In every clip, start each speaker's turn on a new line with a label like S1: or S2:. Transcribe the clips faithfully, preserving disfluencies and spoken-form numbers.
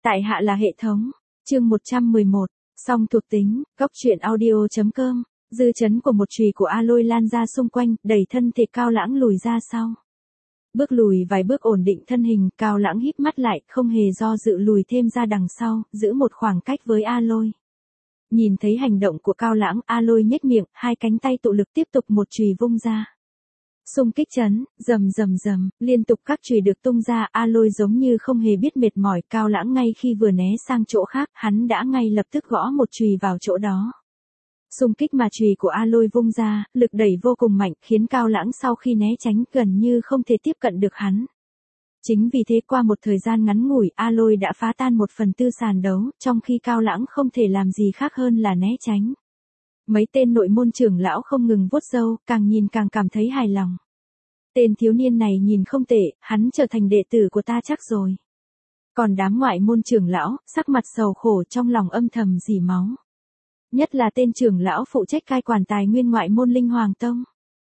S1: Tại hạ là hệ thống. Chương một trăm mười một. Song thuộc tính, góc truyện audio.com. Dư chấn của một chùy của Aloy lan ra xung quanh, đẩy thân thể Cao Lãng lùi ra sau. Bước lùi vài bước ổn định thân hình, Cao Lãng híp mắt lại, không hề do dự lùi thêm ra đằng sau, giữ một khoảng cách với Aloy. Nhìn thấy hành động của Cao Lãng, Aloy nhếch miệng, hai cánh tay tụ lực tiếp tục một chùy vung ra. Xung kích chấn, rầm rầm rầm, liên tục các chùy được tung ra, Aloy giống như không hề biết mệt mỏi, Cao Lãng ngay khi vừa né sang chỗ khác, hắn đã ngay lập tức gõ một chùy vào chỗ đó. Xung kích mà chùy của Aloy vung ra, lực đẩy vô cùng mạnh, khiến Cao Lãng sau khi né tránh gần như không thể tiếp cận được hắn. Chính vì thế qua một thời gian ngắn ngủi, Aloy đã phá tan một phần tư sàn đấu, trong khi Cao Lãng không thể làm gì khác hơn là né tránh. Mấy tên nội môn trưởng lão không ngừng vuốt râu, càng nhìn càng cảm thấy hài lòng. Tên thiếu niên này nhìn không tệ, hắn trở thành đệ tử của ta chắc rồi. Còn đám ngoại môn trưởng lão, sắc mặt sầu khổ trong lòng âm thầm rỉ máu. Nhất là tên trưởng lão phụ trách cai quản tài nguyên ngoại môn Linh Hoàng Tông.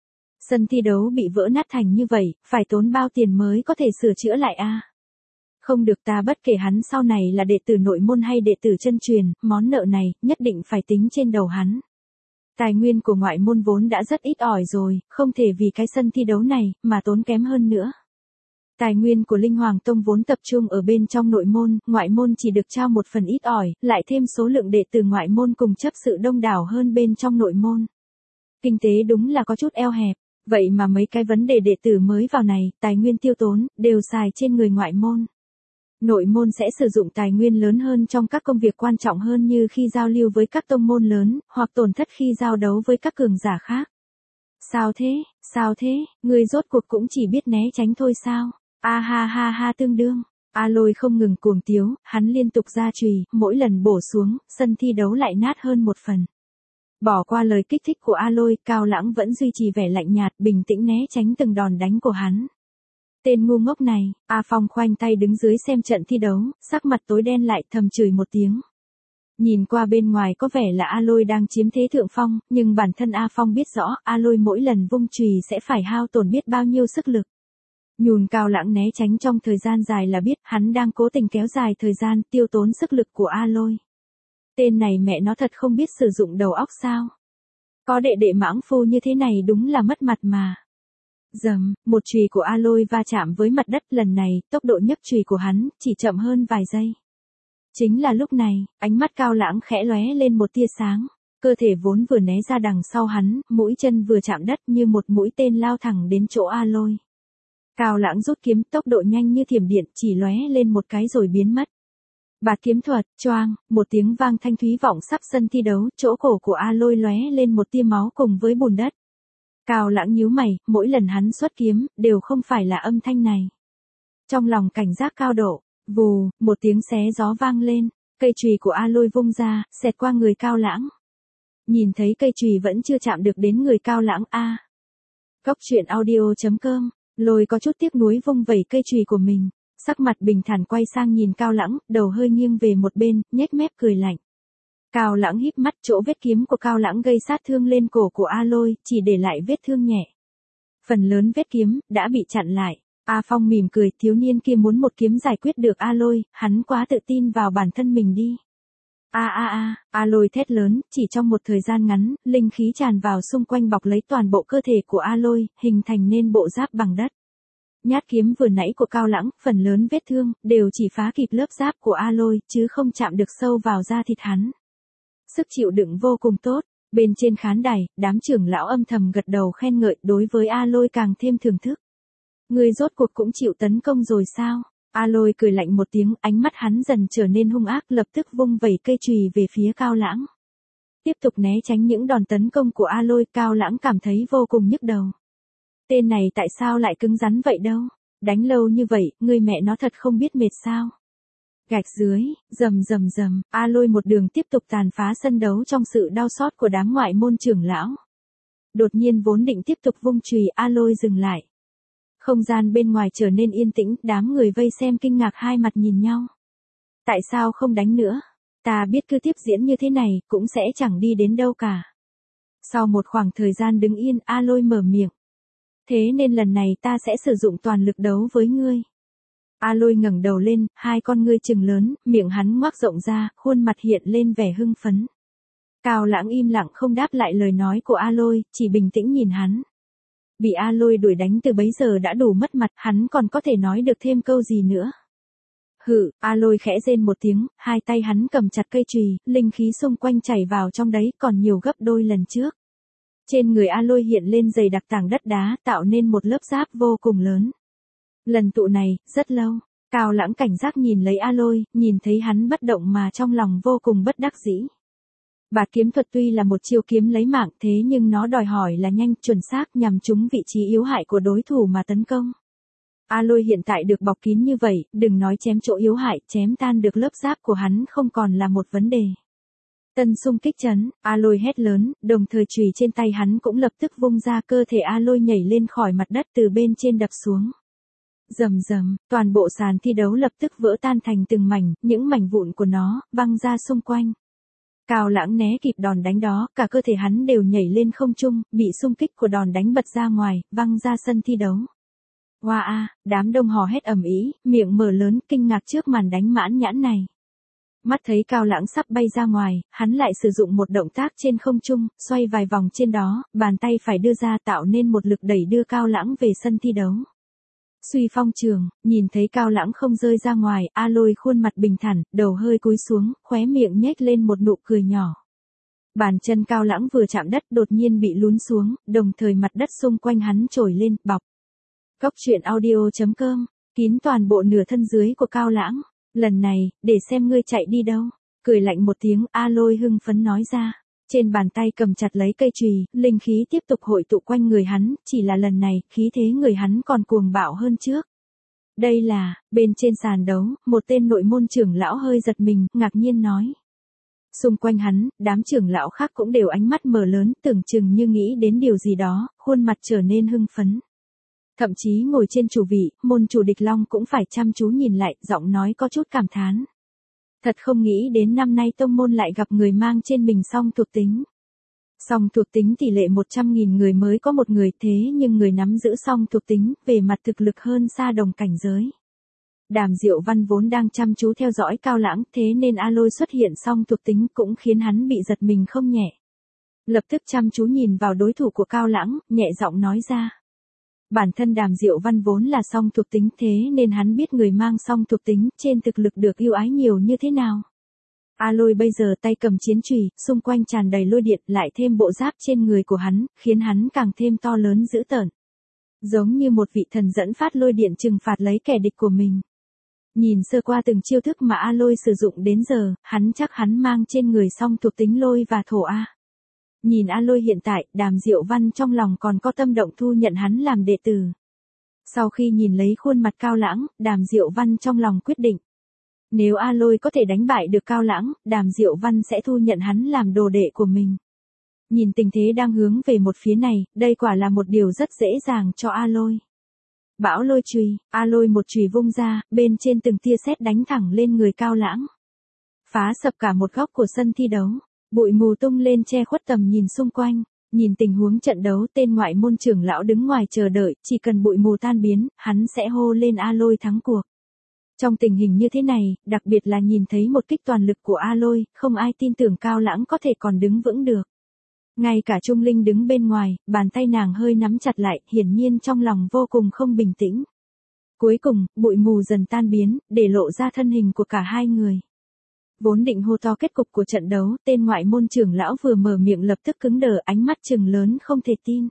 S1: Sân thi đấu bị vỡ nát thành như vậy, phải tốn bao tiền mới có thể sửa chữa lại a? À? Không được, ta bất kể hắn sau này là đệ tử nội môn hay đệ tử chân truyền, món nợ này, nhất định phải tính trên đầu hắn. Tài nguyên của ngoại môn vốn đã rất ít ỏi rồi, không thể vì cái sân thi đấu này, mà tốn kém hơn nữa. Tài nguyên của Linh Hoàng Tông vốn tập trung ở bên trong nội môn, ngoại môn chỉ được trao một phần ít ỏi, lại thêm số lượng đệ tử ngoại môn cùng chấp sự đông đảo hơn bên trong nội môn. Kinh tế đúng là có chút eo hẹp, vậy mà mấy cái vấn đề đệ tử mới vào này, tài nguyên tiêu tốn, đều xài trên người ngoại môn. Nội môn sẽ sử dụng tài nguyên lớn hơn trong các công việc quan trọng hơn như khi giao lưu với các tông môn lớn, hoặc tổn thất khi giao đấu với các cường giả khác. Sao thế, sao thế, ngươi rốt cuộc cũng chỉ biết né tránh thôi sao? A ha ha ha tương đương. Aloy không ngừng cuồng tiếu, hắn liên tục ra chùy, mỗi lần bổ xuống, sân thi đấu lại nát hơn một phần. Bỏ qua lời kích thích của Aloy, Cao Lãng vẫn duy trì vẻ lạnh nhạt, bình tĩnh né tránh từng đòn đánh của hắn. Tên ngu ngốc này, A Phong khoanh tay đứng dưới xem trận thi đấu, sắc mặt tối đen lại, thầm chửi một tiếng. Nhìn qua bên ngoài có vẻ là Aloy đang chiếm thế thượng phong, nhưng bản thân A Phong biết rõ, Aloy mỗi lần vung chùy sẽ phải hao tổn biết bao nhiêu sức lực. Nhùn Cao Lãng né tránh trong thời gian dài là biết, hắn đang cố tình kéo dài thời gian, tiêu tốn sức lực của Aloy. Tên này mẹ nó thật không biết sử dụng đầu óc sao. Có đệ đệ mãng phu như thế này đúng là mất mặt mà. Dầm, một chùy của Aloy va chạm với mặt đất, lần này, tốc độ nhấc chùy của hắn, chỉ chậm hơn vài giây. Chính là lúc này, ánh mắt Cao Lãng khẽ lóe lên một tia sáng, cơ thể vốn vừa né ra đằng sau hắn, mũi chân vừa chạm đất như một mũi tên lao thẳng đến chỗ Aloy. Cao Lãng rút kiếm, tốc độ nhanh như thiểm điện, chỉ lóe lên một cái rồi biến mất. Bạt kiếm thuật, choang, một tiếng vang thanh thúy vọng khắp sân thi đấu, chỗ cổ của Aloy lóe lên một tia máu cùng với bùn đất. Cao Lãng nhíu mày, mỗi lần hắn xuất kiếm, đều không phải là âm thanh này. Trong lòng cảnh giác cao độ, vù, một tiếng xé gió vang lên, cây chùy của Aloy vung ra, xẹt qua người Cao Lãng. Nhìn thấy cây chùy vẫn chưa chạm được đến người Cao Lãng a. À. Góc truyện audio.com, Lôi có chút tiếc nuối vung vẩy cây chùy của mình, sắc mặt bình thản quay sang nhìn Cao Lãng, đầu hơi nghiêng về một bên, nhếch mép cười lạnh. Cao Lãng híp mắt, chỗ vết kiếm của Cao Lãng gây sát thương lên cổ của Aloy, chỉ để lại vết thương nhẹ. Phần lớn vết kiếm, đã bị chặn lại. A Phong mỉm cười, thiếu niên kia muốn một kiếm giải quyết được Aloy, hắn quá tự tin vào bản thân mình đi. A a a, Aloy thét lớn, chỉ trong một thời gian ngắn, linh khí tràn vào xung quanh bọc lấy toàn bộ cơ thể của Aloy, hình thành nên bộ giáp bằng đất. Nhát kiếm vừa nãy của Cao Lãng, phần lớn vết thương, đều chỉ phá kịp lớp giáp của Aloy, chứ không chạm được sâu vào da thịt hắn. Sức chịu đựng vô cùng tốt, bên trên khán đài, đám trưởng lão âm thầm gật đầu khen ngợi, đối với Aloy càng thêm thưởng thức. Người rốt cuộc cũng chịu tấn công rồi sao? Aloy cười lạnh một tiếng, ánh mắt hắn dần trở nên hung ác, lập tức vung vẩy cây chùy về phía Cao Lãng. Tiếp tục né tránh những đòn tấn công của Aloy, Cao Lãng cảm thấy vô cùng nhức đầu. Tên này tại sao lại cứng rắn vậy đâu? Đánh lâu như vậy, người mẹ nó thật không biết mệt sao? Gạch dưới, rầm rầm rầm, Aloy một đường tiếp tục tàn phá sân đấu trong sự đau xót của đám ngoại môn trưởng lão. Đột nhiên vốn định tiếp tục vung chùy, Aloy dừng lại. Không gian bên ngoài trở nên yên tĩnh, đám người vây xem kinh ngạc hai mặt nhìn nhau. Tại sao không đánh nữa? Ta biết cứ tiếp diễn như thế này, cũng sẽ chẳng đi đến đâu cả. Sau một khoảng thời gian đứng yên, Aloy mở miệng. Thế nên lần này ta sẽ sử dụng toàn lực đấu với ngươi. A Lôi ngẩng đầu lên, hai con ngươi trừng lớn, miệng hắn ngoác rộng ra, khuôn mặt hiện lên vẻ hưng phấn. Cao Lãng im lặng không đáp lại lời nói của A Lôi, chỉ bình tĩnh nhìn hắn. Bị A Lôi đuổi đánh từ bấy giờ đã đủ mất mặt, hắn còn có thể nói được thêm câu gì nữa. Hự, A Lôi khẽ rên một tiếng, hai tay hắn cầm chặt cây chùy, linh khí xung quanh chảy vào trong đấy còn nhiều gấp đôi lần trước. Trên người A Lôi hiện lên dày đặc tảng đất đá, tạo nên một lớp giáp vô cùng lớn. Lần tụ này, rất lâu, Cao Lãng cảnh giác nhìn lấy A Lôi, nhìn thấy hắn bất động mà trong lòng vô cùng bất đắc dĩ. Bạt kiếm thuật tuy là một chiêu kiếm lấy mạng thế nhưng nó đòi hỏi là nhanh, chuẩn xác nhằm trúng vị trí yếu hại của đối thủ mà tấn công. A Lôi hiện tại được bọc kín như vậy, đừng nói chém chỗ yếu hại, chém tan được lớp giáp của hắn không còn là một vấn đề. Tân xung kích chấn, A Lôi hét lớn, đồng thời chùy trên tay hắn cũng lập tức vung ra, cơ thể A Lôi nhảy lên khỏi mặt đất từ bên trên đập xuống. Rầm rầm, toàn bộ sàn thi đấu lập tức vỡ tan thành từng mảnh, những mảnh vụn của nó văng ra xung quanh. Cao Lãng né kịp đòn đánh đó, cả cơ thể hắn đều nhảy lên không trung, bị xung kích của đòn đánh bật ra ngoài, văng ra sân thi đấu. Hoa a, đám đông hò hét ầm ĩ, miệng mở lớn kinh ngạc trước màn đánh mãn nhãn này. Mắt thấy Cao Lãng sắp bay ra ngoài, hắn lại sử dụng một động tác trên không trung, xoay vài vòng trên đó, bàn tay phải đưa ra tạo nên một lực đẩy đưa Cao Lãng về sân thi đấu. Suy phong trường, nhìn thấy Cao Lãng không rơi ra ngoài, A Lôi khuôn mặt bình thản, đầu hơi cúi xuống, khóe miệng nhếch lên một nụ cười nhỏ. Bàn chân Cao Lãng vừa chạm đất đột nhiên bị lún xuống, đồng thời mặt đất xung quanh hắn trồi lên, bọc. Cốc truyện audio chấm com, kín toàn bộ nửa thân dưới của Cao Lãng. Lần này, để xem ngươi chạy đi đâu. Cười lạnh một tiếng, A Lôi hưng phấn nói ra. Trên bàn tay cầm chặt lấy cây chùy, linh khí tiếp tục hội tụ quanh người hắn, chỉ là lần này, khí thế người hắn còn cuồng bạo hơn trước. Đây là, bên trên sàn đấu, một tên nội môn trưởng lão hơi giật mình, ngạc nhiên nói. Xung quanh hắn, đám trưởng lão khác cũng đều ánh mắt mở lớn, tưởng chừng như nghĩ đến điều gì đó, khuôn mặt trở nên hưng phấn. Thậm chí ngồi trên chủ vị, môn chủ Địch Long cũng phải chăm chú nhìn lại, giọng nói có chút cảm thán. Thật không nghĩ đến năm nay tông môn lại gặp người mang trên mình song thuộc tính. Song thuộc tính tỷ lệ một trăm nghìn người mới có một người, thế nhưng người nắm giữ song thuộc tính, về mặt thực lực hơn xa đồng cảnh giới. Đàm Diệu Văn vốn đang chăm chú theo dõi Cao Lãng, thế nên A Lôi xuất hiện song thuộc tính cũng khiến hắn bị giật mình không nhẹ. Lập tức chăm chú nhìn vào đối thủ của Cao Lãng, nhẹ giọng nói ra. Bản thân Đàm Diệu Văn vốn là song thuộc tính, thế nên hắn biết người mang song thuộc tính trên thực lực được ưu ái nhiều như thế nào. A Lôi bây giờ tay cầm chiến chùy, xung quanh tràn đầy lôi điện, lại thêm bộ giáp trên người của hắn, khiến hắn càng thêm to lớn dữ tợn. Giống như một vị thần dẫn phát lôi điện trừng phạt lấy kẻ địch của mình. Nhìn sơ qua từng chiêu thức mà A Lôi sử dụng đến giờ, hắn chắc hắn mang trên người song thuộc tính lôi và thổ A. Nhìn A Lôi hiện tại, Đàm Diệu Văn trong lòng còn có tâm động thu nhận hắn làm đệ tử. Sau khi nhìn lấy khuôn mặt Cao Lãng, Đàm Diệu Văn trong lòng quyết định. Nếu A Lôi có thể đánh bại được Cao Lãng, Đàm Diệu Văn sẽ thu nhận hắn làm đồ đệ của mình. Nhìn tình thế đang hướng về một phía này, đây quả là một điều rất dễ dàng cho A Lôi. Bão lôi chùy, A Lôi một chùy vung ra, bên trên từng tia sét đánh thẳng lên người Cao Lãng. Phá sập cả một góc của sân thi đấu. Bụi mù tung lên che khuất tầm nhìn xung quanh, nhìn tình huống trận đấu, tên ngoại môn trưởng lão đứng ngoài chờ đợi, chỉ cần bụi mù tan biến, hắn sẽ hô lên A Lôi thắng cuộc. Trong tình hình như thế này, đặc biệt là nhìn thấy một kích toàn lực của A Lôi, không ai tin tưởng Cao Lãng có thể còn đứng vững được. Ngay cả Trung Linh đứng bên ngoài, bàn tay nàng hơi nắm chặt lại, hiển nhiên trong lòng vô cùng không bình tĩnh. Cuối cùng, bụi mù dần tan biến, để lộ ra thân hình của cả hai người. Vốn định hô to kết cục của trận đấu, tên ngoại môn trưởng lão vừa mở miệng lập tức cứng đờ, ánh mắt trừng lớn không thể tin.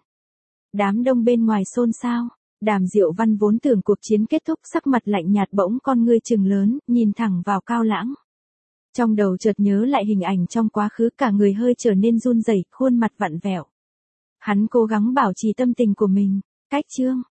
S1: Đám đông bên ngoài xôn xao, Đàm Diệu Văn vốn tưởng cuộc chiến kết thúc, sắc mặt lạnh nhạt bỗng con ngươi trừng lớn, nhìn thẳng vào Cao Lãng. Trong đầu chợt nhớ lại hình ảnh trong quá khứ, cả người hơi trở nên run rẩy, khuôn mặt vặn vẹo. Hắn cố gắng bảo trì tâm tình của mình. Cách chương